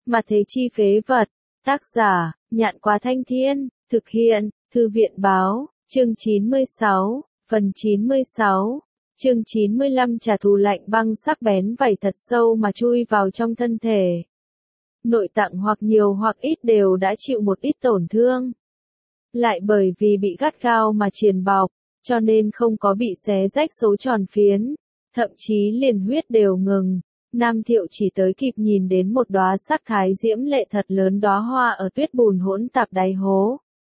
Mà thế chi phế vật. Tác giả, Nhạn Quá Thanh Thiên, thực hiện, Thư viện báo, chương 96, phần 96, chương 95 trả thù lạnh băng sắc bén vảy thật sâu mà chui vào trong thân thể. Nội tạng hoặc nhiều hoặc ít đều đã chịu một ít tổn thương. Lại bởi vì bị gắt gao mà triền bọc, cho nên không có bị xé rách số tròn phiến, thậm chí liền huyết đều ngừng. Nam Thiệu chỉ tới kịp nhìn đến một đóa sắc thái diễm lệ thật lớn đóa hoa ở tuyết bùn hỗn tạp đáy hố.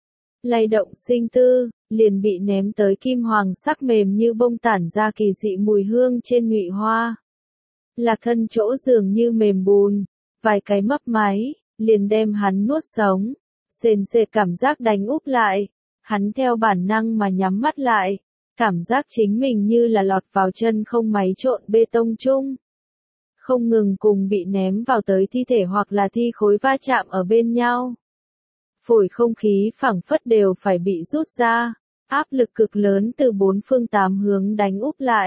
Lay động sinh tư, liền bị ném tới kim hoàng sắc mềm như bông tản ra kỳ dị mùi hương trên nhụy hoa. Lạc thân chỗ dường như mềm bùn, vài cái mấp máy, liền đem hắn nuốt sống. Sền sệt cảm giác đánh úp lại, hắn theo bản năng mà nhắm mắt lại, cảm giác chính mình như là lọt vào chân không máy trộn bê tông chung. Không ngừng cùng bị ném vào tới thi thể hoặc là thi khối va chạm ở bên nhau. Phổi không khí phảng phất đều phải bị rút ra, áp lực cực lớn từ bốn phương tám hướng đánh úp lại.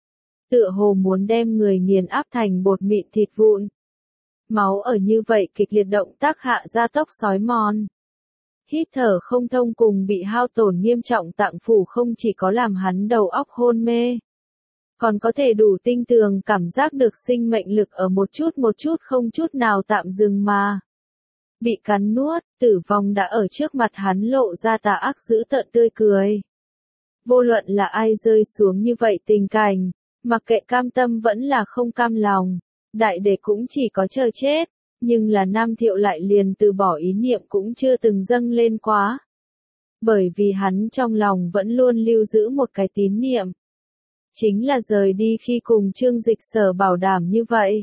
Tựa hồ muốn đem người nghiền áp thành bột mịn thịt vụn. Máu ở như vậy kịch liệt động tác hạ gia tốc xói mòn. Hít thở không thông cùng bị hao tổn nghiêm trọng tạng phủ không chỉ có làm hắn đầu óc hôn mê, còn có thể đủ tinh tường cảm giác được sinh mệnh lực ở một chút không chút nào tạm dừng mà. Bị cắn nuốt, tử vong đã ở trước mặt hắn lộ ra tà ác dữ tợn tươi cười. Vô luận là ai rơi xuống như vậy tình cảnh, mặc kệ cam tâm vẫn là không cam lòng, đại đệ cũng chỉ có chờ chết, nhưng là Nam Thiệu lại liền từ bỏ ý niệm cũng chưa từng dâng lên quá. Bởi vì hắn trong lòng vẫn luôn lưu giữ một cái tín niệm. Chính là rời đi khi cùng Trương Dịch Sở bảo đảm như vậy.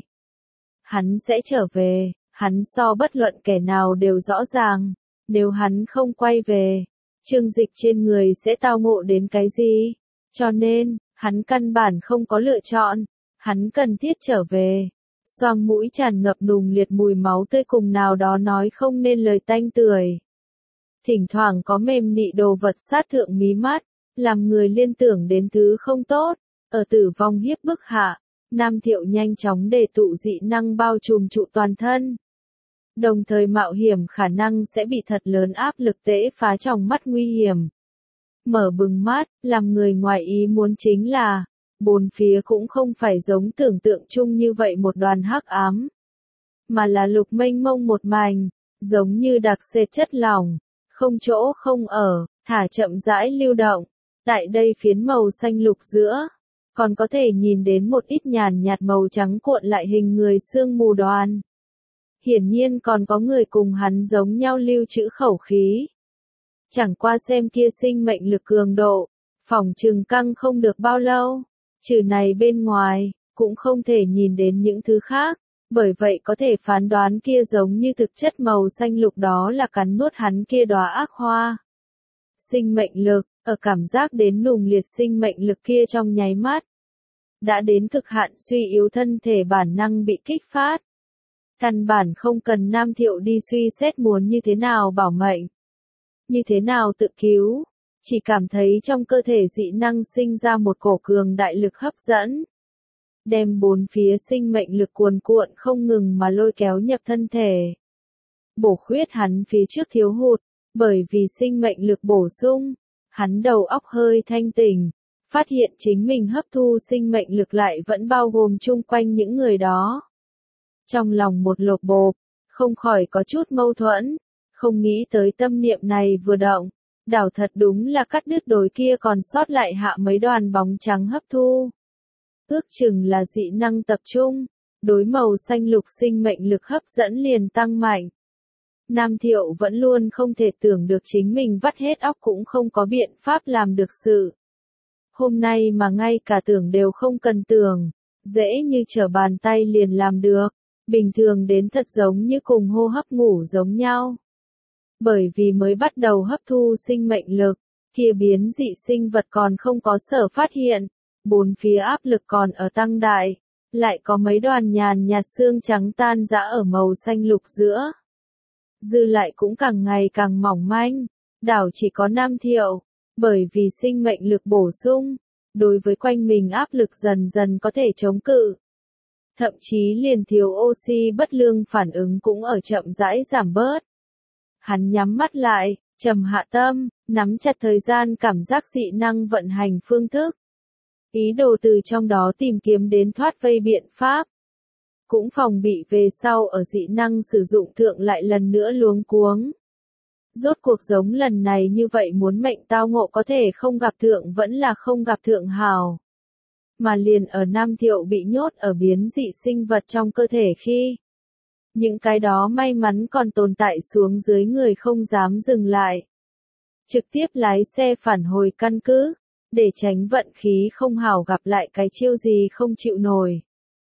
Hắn sẽ trở về, hắn so bất luận kẻ nào đều rõ ràng, nếu hắn không quay về, Trương Dịch trên người sẽ tao ngộ đến cái gì, cho nên, hắn căn bản không có lựa chọn, hắn cần thiết trở về. Xoang mũi tràn ngập nùng liệt mùi máu tươi cùng nào đó nói không nên lời tanh tưởi. Thỉnh thoảng có mềm nị đồ vật sát thượng mí mắt, làm người liên tưởng đến thứ không tốt. Ở tử vong hiếp bức hạ, Nam Thiệu nhanh chóng đề tụ dị năng bao trùm trụ toàn thân. Đồng thời mạo hiểm khả năng sẽ bị thật lớn áp lực tễ phá trong mắt nguy hiểm. Mở bừng mắt, làm người ngoài ý muốn chính là, bốn phía cũng không phải giống tưởng tượng chung như vậy một đoàn hắc ám, mà là lục mênh mông một mảnh, giống như đặc sệt chất lỏng, không chỗ không ở, thả chậm rãi lưu động. Tại đây phiến màu xanh lục giữa, còn có thể nhìn đến một ít nhàn nhạt màu trắng cuộn lại hình người sương mù đoàn. Hiển nhiên còn có người cùng hắn giống nhau lưu trữ khẩu khí. Chẳng qua xem kia sinh mệnh lực cường độ, phỏng chừng căng không được bao lâu. Trừ này bên ngoài, cũng không thể nhìn đến những thứ khác, bởi vậy có thể phán đoán kia giống như thực chất màu xanh lục đó là cắn nuốt hắn kia đóa ác hoa. Sinh mệnh lực, ở cảm giác đến nùng liệt sinh mệnh lực kia trong nháy mắt, đã đến cực hạn suy yếu thân thể bản năng bị kích phát. Căn bản không cần Nam Thiệu đi suy xét muốn như thế nào bảo mệnh, như thế nào tự cứu. Chỉ cảm thấy trong cơ thể dị năng sinh ra một cổ cường đại lực hấp dẫn. Đem bốn phía sinh mệnh lực cuồn cuộn không ngừng mà lôi kéo nhập thân thể. Bổ khuyết hắn phía trước thiếu hụt, bởi vì sinh mệnh lực bổ sung, hắn đầu óc hơi thanh tỉnh, phát hiện chính mình hấp thu sinh mệnh lực lại vẫn bao gồm chung quanh những người đó. Trong lòng một lột bộp, không khỏi có chút mâu thuẫn, không nghĩ tới tâm niệm này vừa động. Đảo thật đúng là cắt đứt đối kia còn sót lại hạ mấy đoàn bóng trắng hấp thu. Ước chừng là dị năng tập trung, đối màu xanh lục sinh mệnh lực hấp dẫn liền tăng mạnh. Nam Thiệu vẫn luôn không thể tưởng được chính mình vắt hết óc cũng không có biện pháp làm được sự. Hôm nay mà ngay cả tưởng đều không cần tưởng, dễ như trở bàn tay liền làm được, bình thường đến thật giống như cùng hô hấp ngủ giống nhau. Bởi vì mới bắt đầu hấp thu sinh mệnh lực, kia biến dị sinh vật còn không có sở phát hiện, bốn phía áp lực còn ở tăng đại, lại có mấy đoàn nhàn nhạt xương trắng tan rã ở màu xanh lục giữa. Dư lại cũng càng ngày càng mỏng manh, đảo chỉ có Nam Thiệu, bởi vì sinh mệnh lực bổ sung, đối với quanh mình áp lực dần dần có thể chống cự. thậm chí liền thiếu oxy bất lương phản ứng cũng ở chậm rãi giảm bớt. Hắn nhắm mắt lại, trầm hạ tâm, nắm chặt thời gian cảm giác dị năng vận hành phương thức. Ý đồ từ trong đó tìm kiếm đến thoát vây biện pháp. Cũng phòng bị về sau ở dị năng sử dụng thượng lại lần nữa luống cuống. Rốt cuộc giống lần này như vậy muốn mệnh tao ngộ có thể không gặp thượng vẫn là không gặp thượng hào. Mà liền ở Nam Thiệu bị nhốt ở biến dị sinh vật trong cơ thể khi. Những cái đó may mắn còn tồn tại xuống dưới người không dám dừng lại. Trực tiếp lái xe phản hồi căn cứ, để tránh vận khí không hảo gặp lại cái chiêu gì không chịu nổi.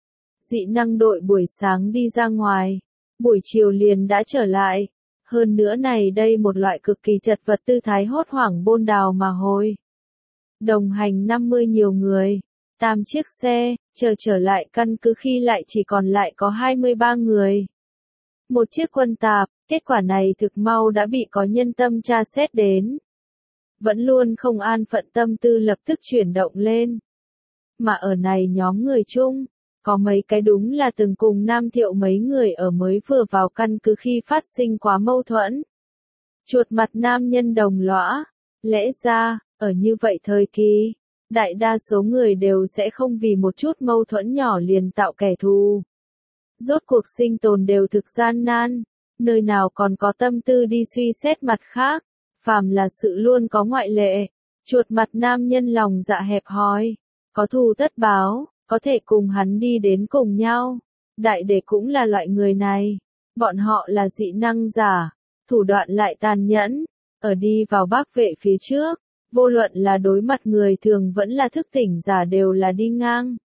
Dị năng đội buổi sáng đi ra ngoài, buổi chiều liền đã trở lại. Hơn nữa này đây một loại cực kỳ chật vật tư thái hốt hoảng bôn đào mà hồi. Đồng hành 50 nhiều người, 8 chiếc xe, trở lại căn cứ khi lại chỉ còn lại có 23 người. Một chiếc quân tạp, kết quả này thực mau đã bị có nhân tâm tra xét đến. Vẫn luôn không an phận tâm tư lập tức chuyển động lên. Mà ở này nhóm người chung, có mấy cái đúng là từng cùng Nam Thiệu mấy người ở mới vừa vào căn cứ khi phát sinh quá mâu thuẫn. Chuột mặt nam nhân đồng lõa, lẽ ra, ở như vậy thời kỳ, đại đa số người đều sẽ không vì một chút mâu thuẫn nhỏ liền tạo kẻ thù. Rốt cuộc sinh tồn đều thực gian nan, nơi nào còn có tâm tư đi suy xét mặt khác, phàm là sự luôn có ngoại lệ. Chuột mặt nam nhân lòng dạ hẹp hòi, có thù tất báo, có thể cùng hắn đi đến cùng nhau. Đại đệ cũng là loại người này, bọn họ là dị năng giả, thủ đoạn lại tàn nhẫn, ở đi vào bác vệ phía trước, vô luận là đối mặt người thường vẫn là thức tỉnh giả đều là đi ngang.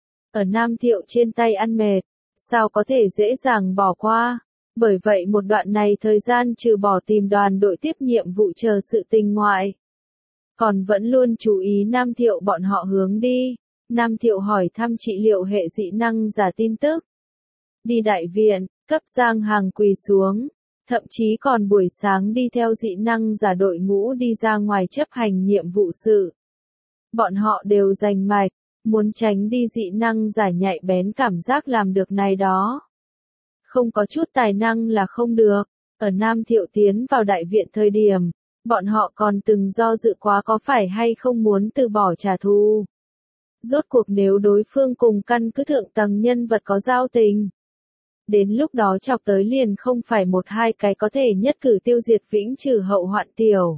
Ở Nam Thiệu trên tay ăn mệt, sao có thể dễ dàng bỏ qua, bởi vậy một đoạn này thời gian trừ bỏ tìm đoàn đội tiếp nhiệm vụ chờ sự tình ngoại. Còn vẫn luôn chú ý Nam Thiệu bọn họ hướng đi. Nam Thiệu hỏi thăm trị liệu hệ dị năng giả tin tức. Đi đại viện, cấp Giang Hàng quỳ xuống, thậm chí còn buổi sáng đi theo dị năng giả đội ngũ đi ra ngoài chấp hành nhiệm vụ sự. Bọn họ đều giành mạch, muốn tránh đi dị năng giả nhạy bén cảm giác làm được này đó. Không có chút tài năng là không được, ở Nam Thiệu tiến vào đại viện thời điểm, bọn họ còn từng do dự quá có phải hay không muốn từ bỏ trả thù. Rốt cuộc nếu đối phương cùng căn cứ thượng tầng nhân vật có giao tình. Đến lúc đó chọc tới liền không phải một hai cái có thể nhất cử tiêu diệt vĩnh trừ hậu hoạn tiểu.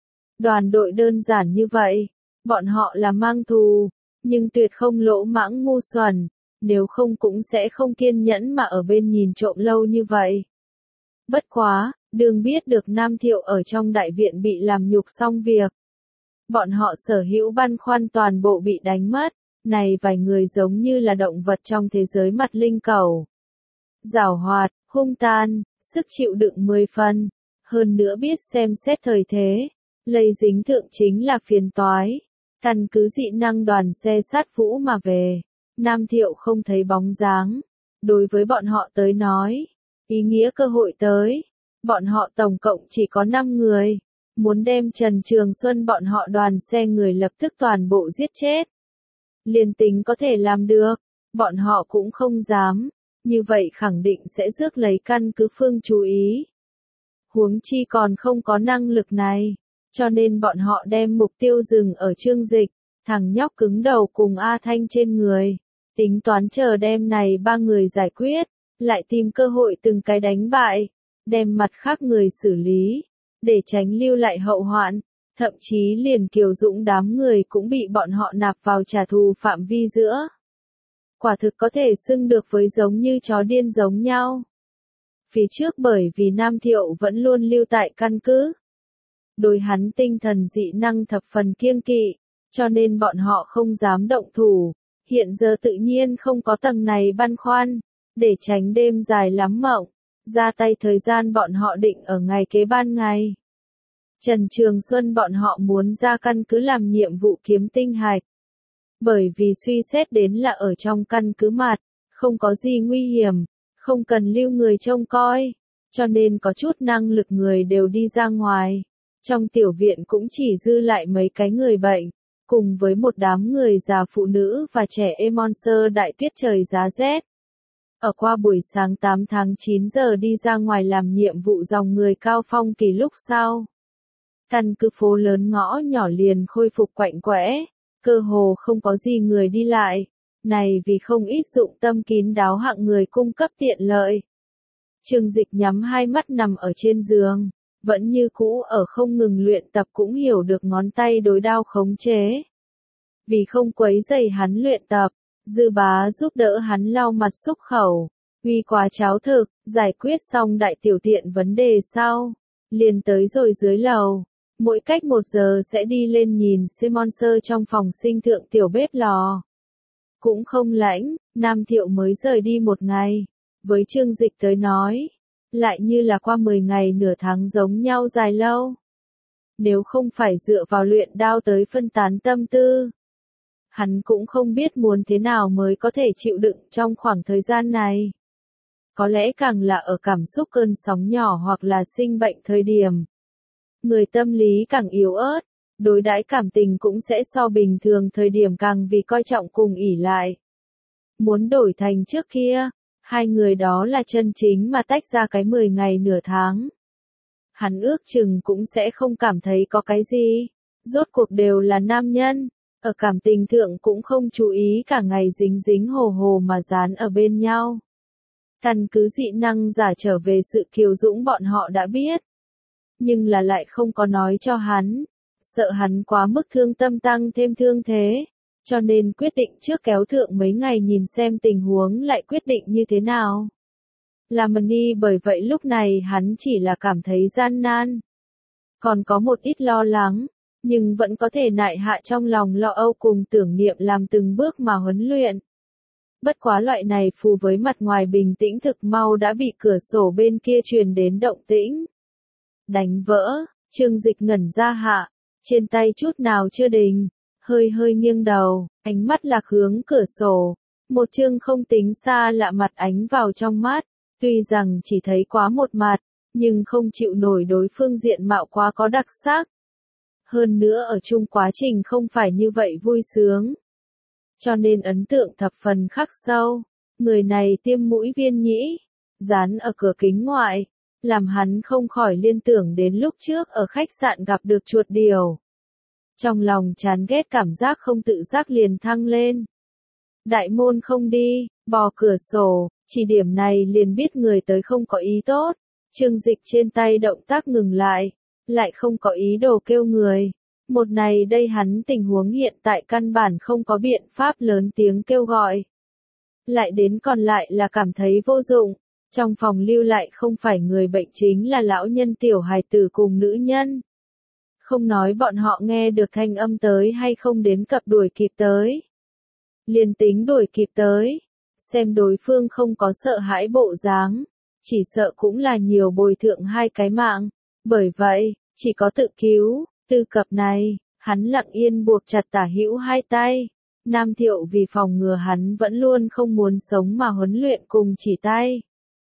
Đoàn đội đơn giản như vậy, bọn họ là mang thù, nhưng tuyệt không lỗ mãng ngu xuẩn, nếu không cũng sẽ không kiên nhẫn mà ở bên nhìn trộm lâu như vậy. Bất quá, đừng biết được Nam Thiệu ở trong đại viện bị làm nhục xong việc. Bọn họ sở hữu băn khoăn toàn bộ bị đánh mất, này vài người giống như là động vật trong thế giới mặt linh cầu. Giảo hoạt, hung tàn, sức chịu đựng 10 phần, hơn nữa biết xem xét thời thế, lây dính thượng chính là phiền toái. Căn cứ dị năng đoàn xe sát vũ mà về, Nam Thiệu không thấy bóng dáng. Đối với bọn họ tới nói, ý nghĩa cơ hội tới, bọn họ tổng cộng chỉ có 5 người. Muốn đem Trần Trường Xuân bọn họ đoàn xe người lập tức toàn bộ giết chết. Liên tính có thể làm được, bọn họ cũng không dám, như vậy khẳng định sẽ rước lấy căn cứ phương chú ý. Huống chi còn không có năng lực này, cho nên bọn họ đem mục tiêu dừng ở Trương Dịch, thằng nhóc cứng đầu cùng A Thanh trên người, tính toán chờ đem này 3 người giải quyết, lại tìm cơ hội từng cái đánh bại, đem mặt khác người xử lý. Để tránh lưu lại hậu hoạn, thậm chí liền Kiều Dũng đám người cũng bị bọn họ nạp vào trả thù phạm vi giữa. Quả thực có thể xưng được với giống như chó điên giống nhau. Phía trước bởi vì Nam Thiệu vẫn luôn lưu tại căn cứ. Đối hắn tinh thần dị năng thập phần kiêng kỵ, cho nên bọn họ không dám động thủ. Hiện giờ tự nhiên không có tầng này băn khoăn, để tránh đêm dài lắm mộng. Ra tay thời gian bọn họ định ở ngày kế ban ngày. Trần Trường Xuân bọn họ muốn ra căn cứ làm nhiệm vụ kiếm tinh hạch. Bởi vì suy xét đến là ở trong căn cứ mặt, không có gì nguy hiểm, không cần lưu người trông coi, cho nên có chút năng lực người đều đi ra ngoài. Trong tiểu viện cũng chỉ dư lại mấy cái người bệnh, cùng với một đám người già phụ nữ và trẻ em monster đại tuyết trời giá rét. Ở qua buổi sáng 8 tháng 9 giờ đi ra ngoài làm nhiệm vụ dòng người cao phong kỳ lúc sau. Căn cứ phố lớn ngõ nhỏ liền khôi phục quạnh quẽ, cơ hồ không có gì người đi lại, này vì không ít dụng tâm kín đáo hạng người cung cấp tiện lợi. Trương Dịch nhắm hai mắt nằm ở trên giường, vẫn như cũ ở không ngừng luyện tập cũng hiểu được ngón tay đối đao khống chế. Vì không quấy rầy hắn luyện tập, Dư Bá giúp đỡ hắn lau mặt xúc khẩu, uy quá cháo thực, giải quyết xong đại tiểu tiện vấn đề sau, liền tới rồi dưới lầu. Mỗi cách 1 giờ sẽ đi lên nhìn Simonser trong phòng sinh thượng tiểu bếp lò. Cũng không lãnh, Nam Thiệu mới rời đi 1 ngày. Với Trương Dịch tới nói, lại như là qua 10 ngày nửa tháng giống nhau dài lâu. Nếu không phải dựa vào luyện đao tới phân tán tâm tư, hắn cũng không biết muốn thế nào mới có thể chịu đựng trong khoảng thời gian này. Có lẽ càng là ở cảm xúc cơn sóng nhỏ hoặc là sinh bệnh thời điểm. Người tâm lý càng yếu ớt, đối đãi cảm tình cũng sẽ so bình thường thời điểm càng vì coi trọng cùng ỷ lại. Muốn đổi thành trước kia, hai người đó là chân chính mà tách ra cái 10 ngày nửa tháng. Hắn ước chừng cũng sẽ không cảm thấy có cái gì, rốt cuộc đều là nam nhân, ở cảm tình thượng cũng không chú ý cả ngày dính dính hồ hồ mà dán ở bên nhau. Căn cứ dị năng giả trở về sự kiêu dũng bọn họ đã biết. Nhưng là lại không có nói cho hắn, sợ hắn quá mức thương tâm tăng thêm thương thế, cho nên quyết định trước kéo thượng mấy ngày nhìn xem tình huống lại quyết định như thế nào. Lamani bởi vậy lúc này hắn chỉ là cảm thấy gian nan, còn có một ít lo lắng, nhưng vẫn có thể nại hạ trong lòng lo âu cùng tưởng niệm làm từng bước mà huấn luyện. Bất quá loại này phù với mặt ngoài bình tĩnh thực mau đã bị cửa sổ bên kia truyền đến động tĩnh. Đánh vỡ, Trương Dịch ngẩn ra hạ, trên tay chút nào chưa đình, hơi hơi nghiêng đầu, ánh mắt lạc hướng cửa sổ, một chương không tính xa lạ mặt ánh vào trong mắt, tuy rằng chỉ thấy quá một mặt, nhưng không chịu nổi đối phương diện mạo quá có đặc sắc. Hơn nữa ở chung quá trình không phải như vậy vui sướng. Cho nên ấn tượng thập phần khắc sâu, người này tiêm mũi viên nhĩ, dán ở cửa kính ngoại, làm hắn không khỏi liên tưởng đến lúc trước ở khách sạn gặp được chuột điều. Trong lòng chán ghét cảm giác không tự giác liền thăng lên. Đại môn không đi, bò cửa sổ, chỉ điểm này liền biết người tới không có ý tốt. Trương Dịch trên tay động tác ngừng lại không có ý đồ kêu người. Một này đây hắn tình huống hiện tại căn bản không có biện pháp lớn tiếng kêu gọi. Lại đến còn lại là cảm thấy vô dụng. Trong phòng lưu lại không phải người bệnh chính là lão nhân tiểu hài tử cùng nữ nhân. Không nói bọn họ nghe được thanh âm tới hay không đến cập đuổi kịp tới. Liền tính đuổi kịp tới, xem đối phương không có sợ hãi bộ dáng, chỉ sợ cũng là nhiều bồi thượng 2 cái mạng. Bởi vậy, chỉ có tự cứu, tư cập này, hắn lặng yên buộc chặt tả hữu 2 tay. Nam Thiệu vì phòng ngừa hắn vẫn luôn không muốn sống mà huấn luyện cùng chỉ tay.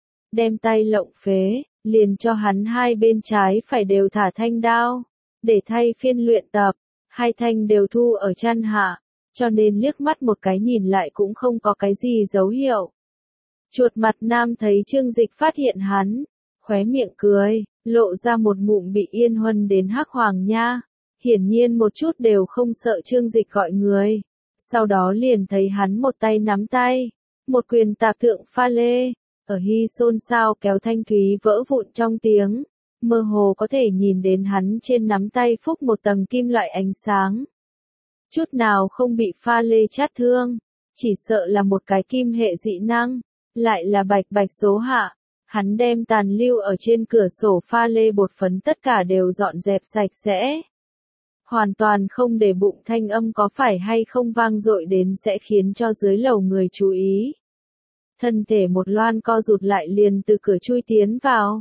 Đem tay lộng phế, liền cho hắn 2 bên trái phải đều thả thanh đao, để thay phiên luyện tập, 2 thanh đều thu ở chân hạ, cho nên liếc mắt một cái nhìn lại cũng không có cái gì dấu hiệu. Chuột mặt nam thấy Trương Dịch phát hiện hắn, khóe miệng cười, lộ ra một ngụm bị yên huân đến hắc hoàng nha, hiển nhiên một chút đều không sợ Trương Dịch gọi người. Sau đó liền thấy hắn một tay nắm tay, một quyền tạp thượng pha lê. Ở hy xôn xao kéo thanh thúy vỡ vụn trong tiếng, mơ hồ có thể nhìn đến hắn trên nắm tay phúc một tầng kim loại ánh sáng. Chút nào không bị pha lê chát thương, chỉ sợ là một cái kim hệ dị năng, lại là bạch bạch số hạ. Hắn đem tàn lưu ở trên cửa sổ pha lê bột phấn tất cả đều dọn dẹp sạch sẽ. Hoàn toàn không để bụng thanh âm có phải hay không vang dội đến sẽ khiến cho dưới lầu người chú ý. Thân thể một loan co rụt lại liền từ cửa chui tiến vào.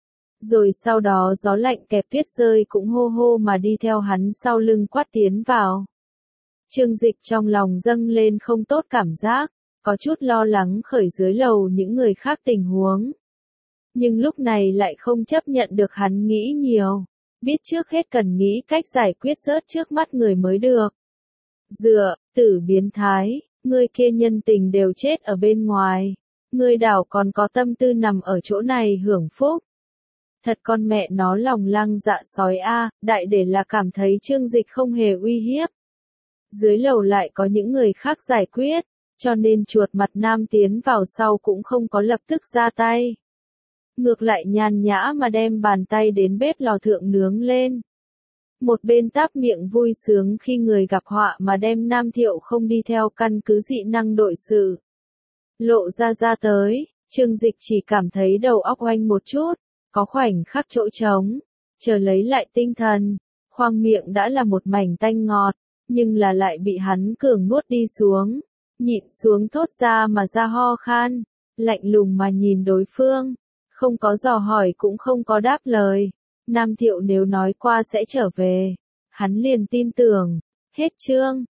Rồi sau đó gió lạnh kẹp tuyết rơi cũng hô hô mà đi theo hắn sau lưng quát tiến vào. Trương Dịch trong lòng dâng lên không tốt cảm giác, có chút lo lắng khởi dưới lầu những người khác tình huống. Nhưng lúc này lại không chấp nhận được hắn nghĩ nhiều, biết trước hết cần nghĩ cách giải quyết rớt trước mắt người mới được. Dựa, tử biến thái. Người kia nhân tình đều chết ở bên ngoài, Ngươi đảo còn có tâm tư nằm ở chỗ này hưởng phúc. Thật con mẹ nó lòng lăng dạ sói a, đại để là cảm thấy Trương Dịch không hề uy hiếp. Dưới lầu lại có những người khác giải quyết, cho nên chuột mặt nam tiến vào sau cũng không có lập tức ra tay. Ngược lại nhàn nhã mà đem bàn tay đến bếp lò thượng nướng lên. Một bên táp miệng vui sướng khi người gặp họa mà đem Nam Thiệu không đi theo căn cứ dị năng đội sự. Lộ ra tới, Trương Dịch chỉ cảm thấy đầu óc oanh một chút, có khoảnh khắc chỗ trống, chờ lấy lại tinh thần, khoang miệng đã là một mảnh tanh ngọt, nhưng là lại bị hắn cường nuốt đi xuống, nhịn xuống thốt ra mà ra ho khan, lạnh lùng mà nhìn đối phương, không có dò hỏi cũng không có đáp lời. Nam Thiệu nếu nói qua sẽ trở về, hắn liền tin tưởng. Hết chương.